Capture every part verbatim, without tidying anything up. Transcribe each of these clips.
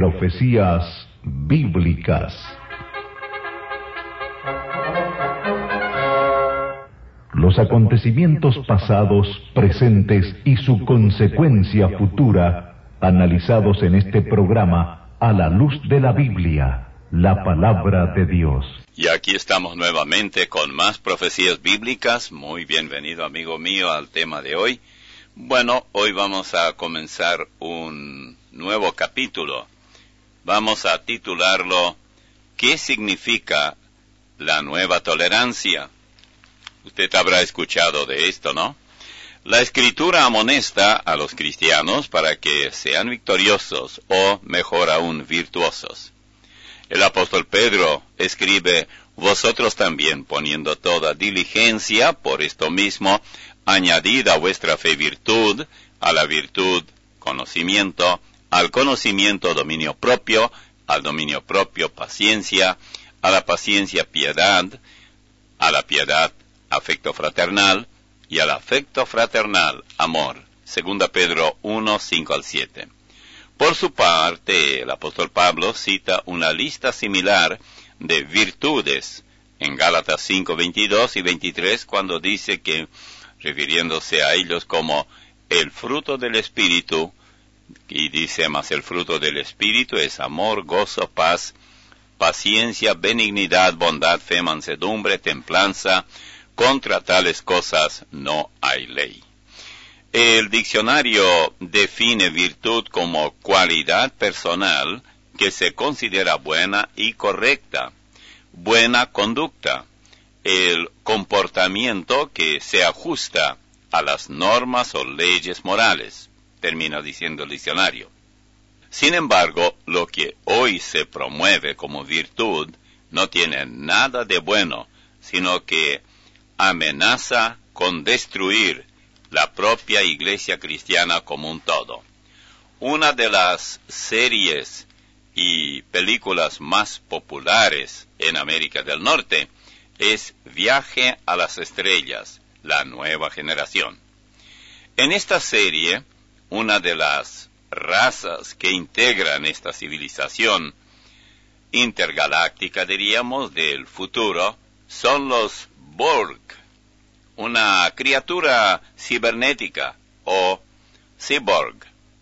Profecías Bíblicas. Los acontecimientos pasados, presentes y su consecuencia futura, analizados en este programa a la luz de la Biblia, la palabra de Dios. Y aquí estamos nuevamente con más profecías bíblicas. Muy bienvenido, amigo mío, al tema de hoy. Bueno, hoy vamos a comenzar un nuevo capítulo. Vamos a titularlo ¿Qué significa la nueva tolerancia? Usted habrá escuchado de esto, ¿no? La Escritura amonesta a los cristianos para que sean victoriosos o, mejor aún, virtuosos. El apóstol Pedro escribe: vosotros también, poniendo toda diligencia por esto mismo, añadid a vuestra fe virtud, a la virtud conocimiento, al conocimiento dominio propio, al dominio propio paciencia, a la paciencia piedad, a la piedad afecto fraternal, y al afecto fraternal amor. Segunda Pedro uno, cinco al siete. Por su parte, el apóstol Pablo cita una lista similar de virtudes en Gálatas cinco, veintidós y veintitrés, cuando dice que, refiriéndose a ellos como el fruto del Espíritu, y dice más, el fruto del Espíritu es amor, gozo, paz, paciencia, benignidad, bondad, fe, mansedumbre, templanza. Contra tales cosas no hay ley. El diccionario define virtud como cualidad personal que se considera buena y correcta, buena conducta, el comportamiento que se ajusta a las normas o leyes morales, termina diciendo el diccionario. Sin embargo, lo que hoy se promueve como virtud no tiene nada de bueno, sino que amenaza con destruir la propia iglesia cristiana como un todo. Una de las series y películas más populares en América del Norte es Viaje a las Estrellas, la nueva generación. En esta serie, una de las razas que integran esta civilización intergaláctica, diríamos, del futuro, son los Borg, una criatura cibernética o cyborg,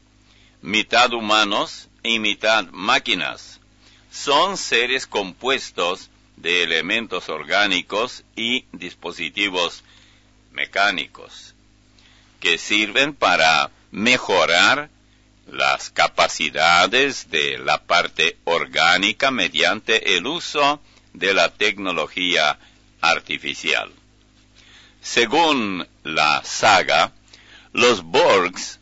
mitad humanos y mitad máquinas. Son seres compuestos de elementos orgánicos y dispositivos mecánicos que sirven para mejorar las capacidades de la parte orgánica mediante el uso de la tecnología artificial. Según la saga, los Borgs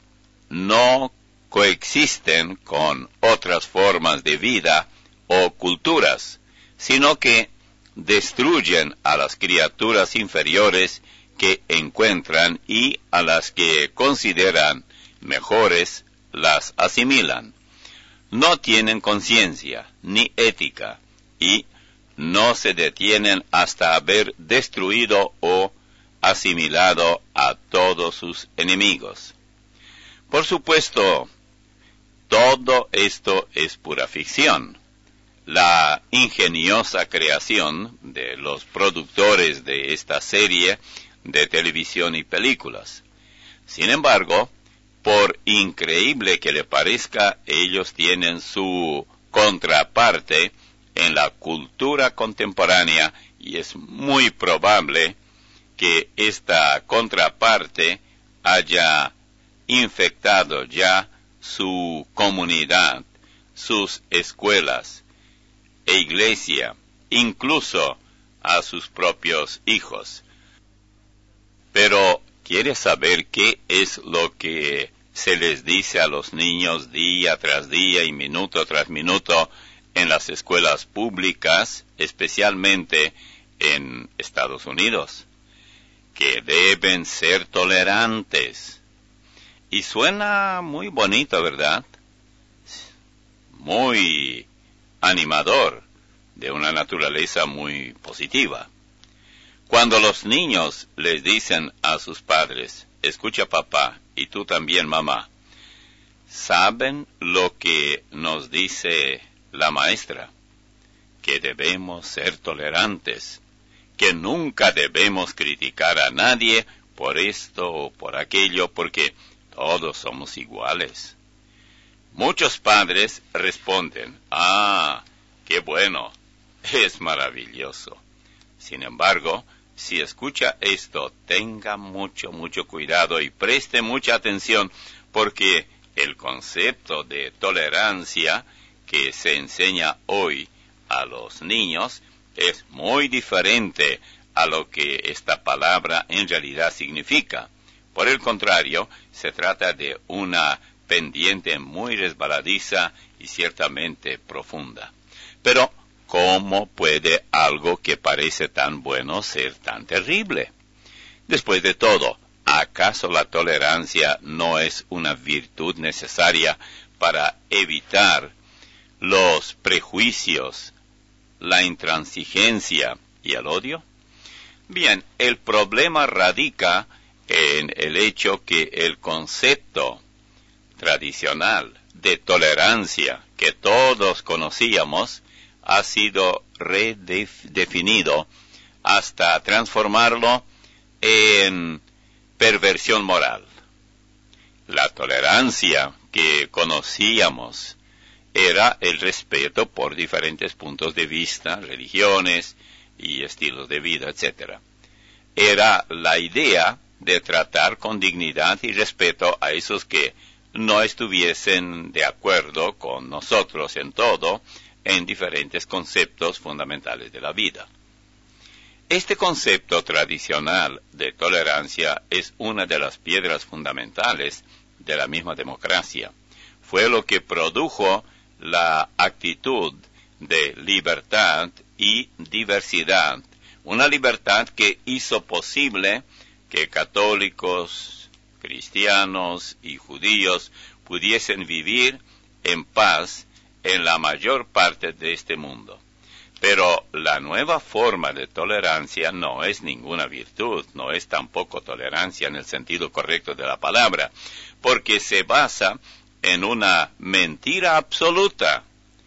no coexisten con otras formas de vida o culturas, sino que destruyen a las criaturas inferiores que encuentran y a las que consideran mejores las asimilan. No tienen conciencia ni ética y no se detienen hasta haber destruido o asimilado a todos sus enemigos. Por supuesto, todo esto es pura ficción, la ingeniosa creación de los productores de esta serie de televisión y películas. Sin embargo, por increíble que le parezca, ellos tienen su contraparte en la cultura contemporánea, y es muy probable que esta contraparte haya infectado ya su comunidad, sus escuelas e iglesia, incluso a sus propios hijos. Pero, ¿quiere saber qué es lo que se les dice a los niños día tras día y minuto tras minuto en las escuelas públicas, especialmente en Estados Unidos? Que deben ser tolerantes. Y suena muy bonito, ¿verdad? Muy animador, de una naturaleza muy positiva. Cuando los niños les dicen a sus padres, escucha papá, y tú también mamá, ¿Saben lo que nos dice la maestra? Que debemos ser tolerantes, que nunca debemos criticar a nadie por esto o por aquello, porque todos somos iguales. Muchos padres responden, ah, qué bueno, es maravilloso. Sin embargo, si escucha esto, tenga mucho, mucho cuidado y preste mucha atención, porque el concepto de tolerancia que se enseña hoy a los niños es muy diferente a lo que esta palabra en realidad significa. Por el contrario, se trata de una pendiente muy resbaladiza y ciertamente profunda. Pero, ¿cómo puede algo que parece tan bueno ser tan terrible? Después de todo, ¿acaso la tolerancia no es una virtud necesaria para evitar los prejuicios, la intransigencia y el odio? Bien, el problema radica en el hecho que el concepto tradicional de tolerancia que todos conocíamos ha sido redefinido hasta transformarlo en perversión moral. La tolerancia que conocíamos era el respeto por diferentes puntos de vista, religiones y estilos de vida, etcétera. Era la idea de tratar con dignidad y respeto a esos que no estuviesen de acuerdo con nosotros en todo, en diferentes conceptos fundamentales de la vida. Este concepto tradicional de tolerancia es una de las piedras fundamentales de la misma democracia. Fue lo que produjo la actitud de libertad y diversidad, una libertad que hizo posible que católicos, cristianos y judíos pudiesen vivir en paz en la mayor parte de este mundo. Pero la nueva forma de tolerancia no es ninguna virtud, no es tampoco tolerancia en el sentido correcto de la palabra, porque se basa en una mentira absoluta.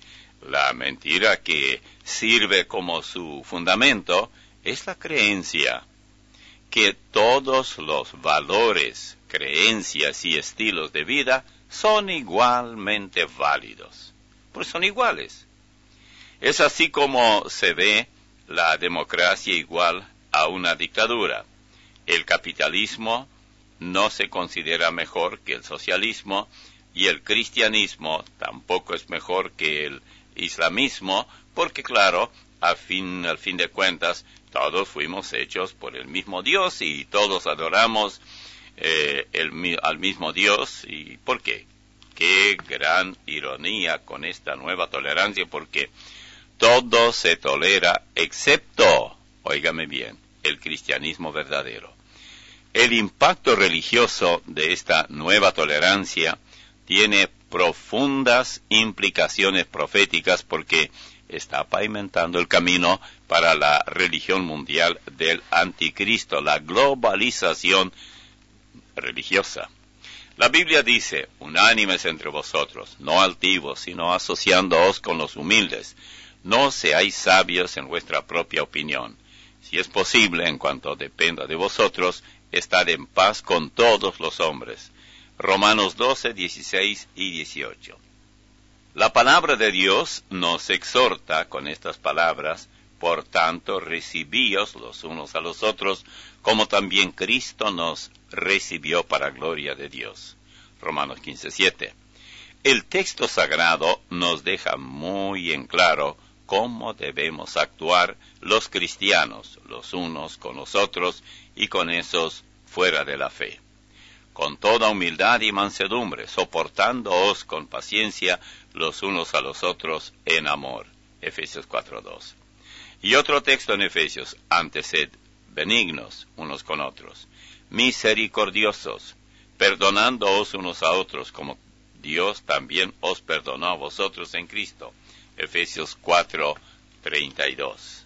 La mentira que sirve como su fundamento es la creencia que todos los valores, creencias y estilos de vida son igualmente válidos, pues son iguales. Es así como se ve la democracia igual a una dictadura. El capitalismo no se considera mejor que el socialismo y el cristianismo tampoco es mejor que el islamismo, porque claro, al fin, al fin de cuentas, todos fuimos hechos por el mismo Dios y todos adoramos eh, el, al mismo Dios. ¿Y por qué? Qué gran ironía con esta nueva tolerancia, porque todo se tolera excepto, óigame bien, el cristianismo verdadero. El impacto religioso de esta nueva tolerancia tiene profundas implicaciones proféticas porque está pavimentando el camino para la religión mundial del anticristo, la globalización religiosa. La Biblia dice, unánimes entre vosotros, no altivos, sino asociándoos con los humildes. No seáis sabios en vuestra propia opinión. Si es posible, en cuanto dependa de vosotros, estad en paz con todos los hombres. Romanos doce, dieciséis y dieciocho. La palabra de Dios nos exhorta con estas palabras, por tanto, recibíos los unos a los otros, como también Cristo nos recibió para gloria de Dios. Romanos quince, siete. El texto sagrado nos deja muy en claro cómo debemos actuar los cristianos, los unos con los otros y con esos fuera de la fe. Con toda humildad y mansedumbre, soportándoos con paciencia los unos a los otros en amor. Efesios cuatro, dos. Y otro texto en Efesios, antes sed benignos unos con otros, misericordiosos, perdonándoos unos a otros, como Dios también os perdonó a vosotros en Cristo. Efesios cuatro, treinta y dos.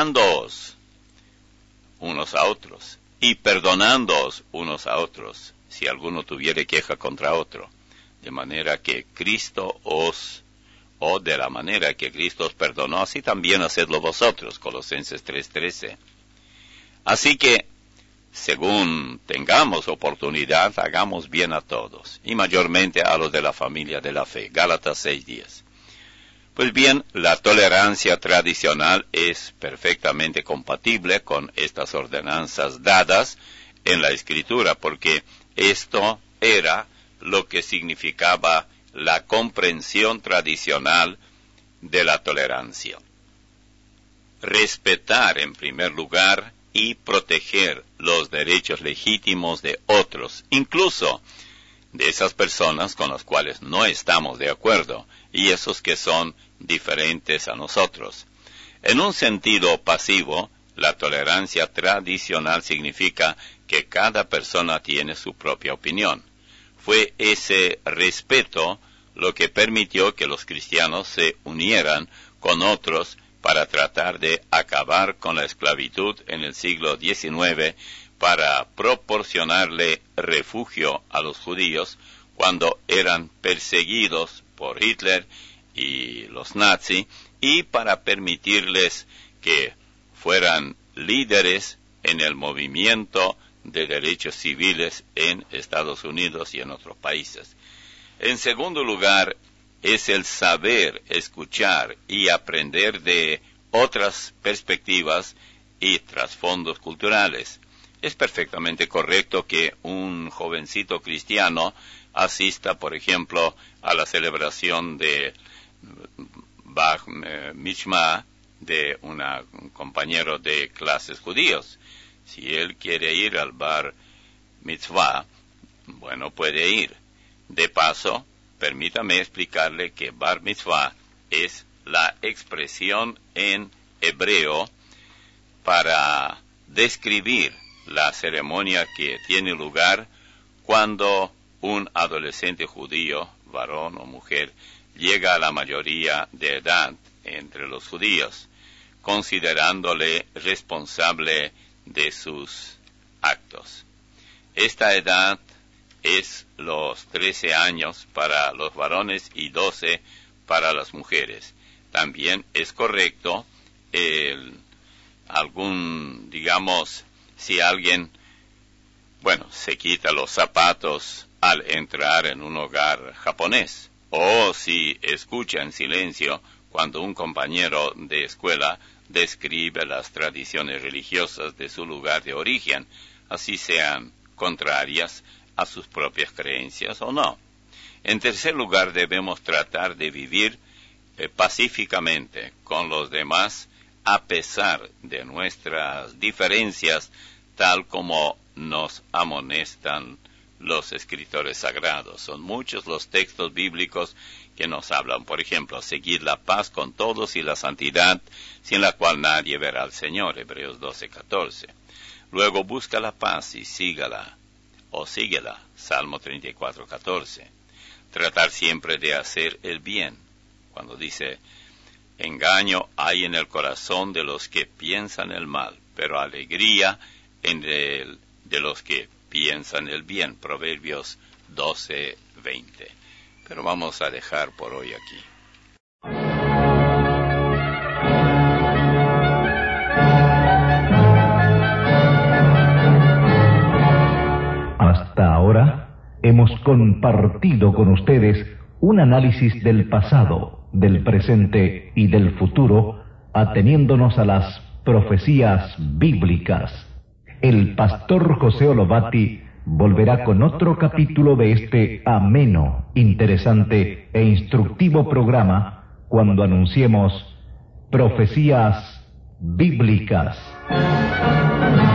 Soportándoos unos a otros y perdonándoos unos a otros, si alguno tuviere queja contra otro, de manera que Cristo os, o de la manera que Cristo os perdonó, así también hacedlo vosotros, Colosenses tres trece. Así que, según tengamos oportunidad, hagamos bien a todos, y mayormente a los de la familia de la fe, Gálatas seis diez. Pues bien, la tolerancia tradicional es perfectamente compatible con estas ordenanzas dadas en la Escritura, porque esto era lo que significaba la comprensión tradicional de la tolerancia. Respetar en primer lugar y proteger los derechos legítimos de otros, incluso de esas personas con las cuales no estamos de acuerdo, y esos que son diferentes a nosotros. En un sentido pasivo, la tolerancia tradicional significa que cada persona tiene su propia opinión. Fue ese respeto lo que permitió que los cristianos se unieran con otros para tratar de acabar con la esclavitud en el siglo diecinueve, para proporcionarle refugio a los judíos cuando eran perseguidos por Hitler y los nazis, y para permitirles que fueran líderes en el movimiento de derechos civiles en Estados Unidos y en otros países. En segundo lugar, es el saber escuchar y aprender de otras perspectivas y trasfondos culturales. Es perfectamente correcto que un jovencito cristiano asista, por ejemplo, a la celebración de Bar Mitzvah de una, un compañero de clases judíos. Si él quiere ir al Bar Mitzvah, bueno, puede ir. De paso, permítame explicarle que Bar Mitzvah es la expresión en hebreo para describir la ceremonia que tiene lugar cuando un adolescente judío, varón o mujer, llega a la mayoría de edad entre los judíos, considerándole responsable de sus actos. Esta edad es los trece años para los varones y doce para las mujeres. También es correcto el, algún, digamos, si alguien, bueno, se quita los zapatos al entrar en un hogar japonés, o si escucha en silencio cuando un compañero de escuela describe las tradiciones religiosas de su lugar de origen, así sean contrarias a sus propias creencias o no. En tercer lugar, debemos tratar de vivir eh, pacíficamente con los demás, a pesar de nuestras diferencias, tal como nos amonestan los escritores sagrados. Son muchos los textos bíblicos que nos hablan, por ejemplo, seguir la paz con todos y la santidad, sin la cual nadie verá al Señor, Hebreos doce catorce. Luego busca la paz y sígala, o síguela, Salmo treinta y cuatro catorce. Tratar siempre de hacer el bien, cuando dice, engaño hay en el corazón de los que piensan el mal, pero alegría en el de los que piensan el bien, Proverbios doce veinte. Pero vamos a dejar por hoy aquí. Hasta ahora hemos compartido con ustedes un análisis del pasado, del presente y del futuro, ateniéndonos a las profecías bíblicas. El pastor José Olobati volverá con otro capítulo de este ameno, interesante e instructivo programa cuando anunciemos Profecías Bíblicas.